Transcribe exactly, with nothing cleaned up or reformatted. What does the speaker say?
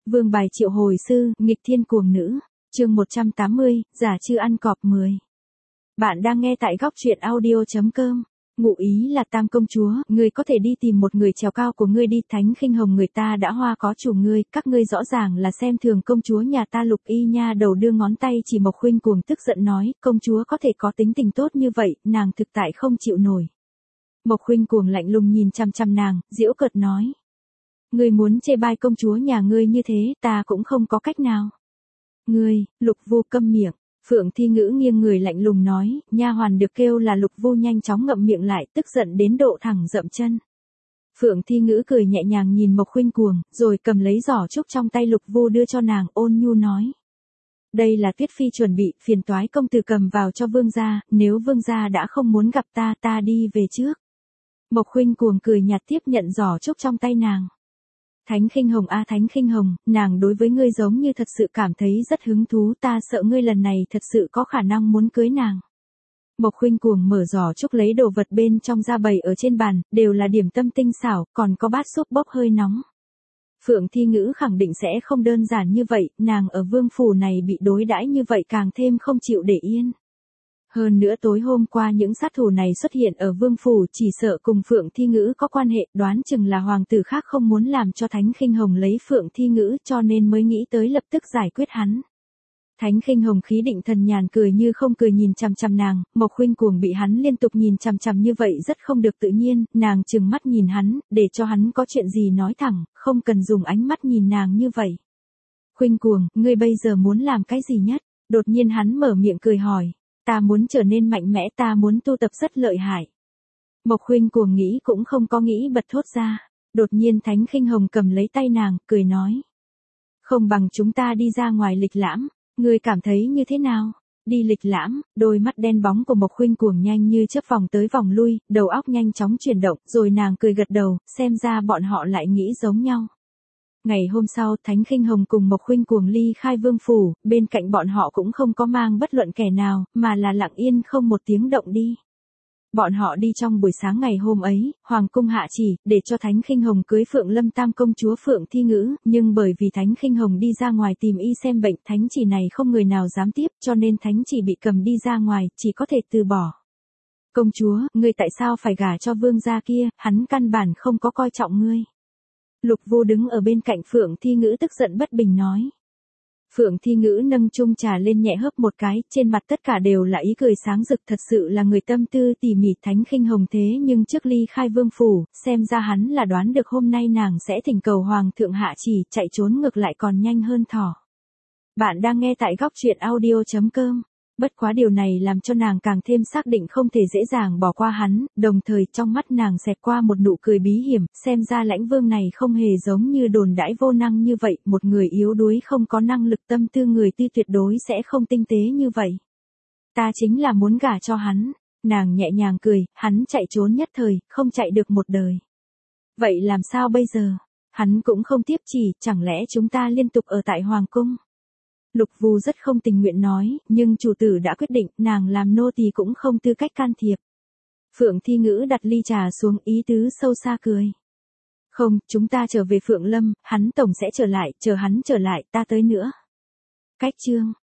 Vương bài triệu hồi sư, nghịch thiên cuồng nữ. Chương một trăm tám mươi, giả chư ăn cọp mười. Bạn đang nghe tại góc truyện audio chấm com. Ngụ ý là Tam công chúa, ngươi có thể đi tìm một người trèo cao của ngươi đi, Thánh Khinh Hồng người ta đã hoa có chủ ngươi, các ngươi rõ ràng là xem thường công chúa nhà ta. Lục Y nha đầu đưa ngón tay chỉ Mộc Khuynh Cuồng tức giận nói, công chúa có thể có tính tình tốt như vậy, nàng thực tại không chịu nổi. Mộc Khuynh Cuồng lạnh lùng nhìn chăm chăm nàng, giễu cợt nói. Ngươi muốn chê bai công chúa nhà ngươi như thế, ta cũng không có cách nào. Ngươi, Lục Vu câm miệng. Phượng Thi Ngữ nghiêng người lạnh lùng nói, nha hoàn được kêu là Lục Vu nhanh chóng ngậm miệng lại, tức giận đến độ thẳng dậm chân. Phượng Thi Ngữ cười nhẹ nhàng nhìn Mộc Khuynh Cuồng, rồi cầm lấy giỏ trúc trong tay Lục Vu đưa cho nàng, ôn nhu nói. Đây là Tuyết Phi chuẩn bị, phiền toái công tử cầm vào cho vương gia, nếu vương gia đã không muốn gặp ta, ta đi về trước. Mộc Khuynh Cuồng cười nhạt tiếp nhận giỏ trúc trong tay nàng. Thánh Khinh Hồng a Thánh Khinh Hồng, nàng đối với ngươi giống như thật sự cảm thấy rất hứng thú, ta sợ ngươi lần này thật sự có khả năng muốn cưới nàng. Mộc Khuynh Cuồng mở giỏ trúc lấy đồ vật bên trong ra bày ở trên bàn, đều là điểm tâm tinh xảo, còn có bát súp bốc hơi nóng. Phượng Thi Ngữ khẳng định sẽ không đơn giản như vậy, nàng ở vương phủ này bị đối đãi như vậy càng thêm không chịu để yên. Hơn nữa tối hôm qua những sát thủ này xuất hiện ở vương phủ chỉ sợ cùng Phượng Thi Ngữ có quan hệ, đoán chừng là hoàng tử khác không muốn làm cho Thánh Khinh Hồng lấy Phượng Thi Ngữ cho nên mới nghĩ tới lập tức giải quyết hắn. Thánh Khinh Hồng khí định thần nhàn cười như không cười nhìn chằm chằm nàng, Mộc Khuynh Cuồng bị hắn liên tục nhìn chằm chằm như vậy rất không được tự nhiên, nàng trừng mắt nhìn hắn, để cho hắn có chuyện gì nói thẳng, không cần dùng ánh mắt nhìn nàng như vậy. Khuynh Cuồng, ngươi bây giờ muốn làm cái gì nhất? Đột nhiên hắn mở miệng cười hỏi. Ta muốn trở nên mạnh mẽ, ta muốn tu tập rất lợi hại. Mộc Khuynh Cuồng nghĩ cũng không có nghĩ bật thốt ra. Đột nhiên Thánh Khinh Hồng cầm lấy tay nàng, cười nói. Không bằng chúng ta đi ra ngoài lịch lãm, ngươi cảm thấy như thế nào? Đi lịch lãm, đôi mắt đen bóng của Mộc Khuynh Cuồng nhanh như chớp vòng tới vòng lui, đầu óc nhanh chóng chuyển động, rồi nàng cười gật đầu, xem ra bọn họ lại nghĩ giống nhau. Ngày hôm sau, Thánh Khinh Hồng cùng Mộc Khuynh Cuồng ly khai vương phủ, bên cạnh bọn họ cũng không có mang bất luận kẻ nào, mà là lặng yên không một tiếng động đi. Bọn họ đi trong buổi sáng ngày hôm ấy, Hoàng cung hạ chỉ, để cho Thánh Khinh Hồng cưới Phượng Lâm Tam công chúa Phượng Thi Ngữ, nhưng bởi vì Thánh Khinh Hồng đi ra ngoài tìm y xem bệnh, thánh chỉ này không người nào dám tiếp, cho nên thánh chỉ bị cầm đi ra ngoài, chỉ có thể từ bỏ. Công chúa, ngươi tại sao phải gả cho vương gia kia, hắn căn bản không có coi trọng ngươi. Lục Vu đứng ở bên cạnh Phượng Thi Ngữ tức giận bất bình nói. Phượng Thi Ngữ nâng chung trà lên nhẹ hớp một cái, trên mặt tất cả đều là ý cười sáng rực, thật sự là người tâm tư tỉ mỉ. Thánh Khinh Hồng thế nhưng trước ly khai vương phủ, xem ra hắn là đoán được hôm nay nàng sẽ thỉnh cầu hoàng thượng hạ chỉ, chạy trốn ngược lại còn nhanh hơn thỏ. Bạn đang nghe tại góc truyện audio chấm com. Bất quá điều này làm cho nàng càng thêm xác định không thể dễ dàng bỏ qua hắn, đồng thời trong mắt nàng xẹt qua một nụ cười bí hiểm, xem ra Lãnh Vương này không hề giống như đồn đãi vô năng như vậy, một người yếu đuối không có năng lực tâm tư người ti tuyệt đối sẽ không tinh tế như vậy. Ta chính là muốn gả cho hắn, nàng nhẹ nhàng cười, hắn chạy trốn nhất thời, không chạy được một đời. Vậy làm sao bây giờ? Hắn cũng không tiếp chỉ, chẳng lẽ chúng ta liên tục ở tại Hoàng cung? Lục Vu rất không tình nguyện nói, nhưng chủ tử đã quyết định, nàng làm nô tỳ cũng không tư cách can thiệp. Phượng Thi Ngữ đặt ly trà xuống, ý tứ sâu xa cười. Không, chúng ta trở về Phượng Lâm, hắn tổng sẽ trở lại, chờ hắn trở lại, ta tới nữa. Cách chương.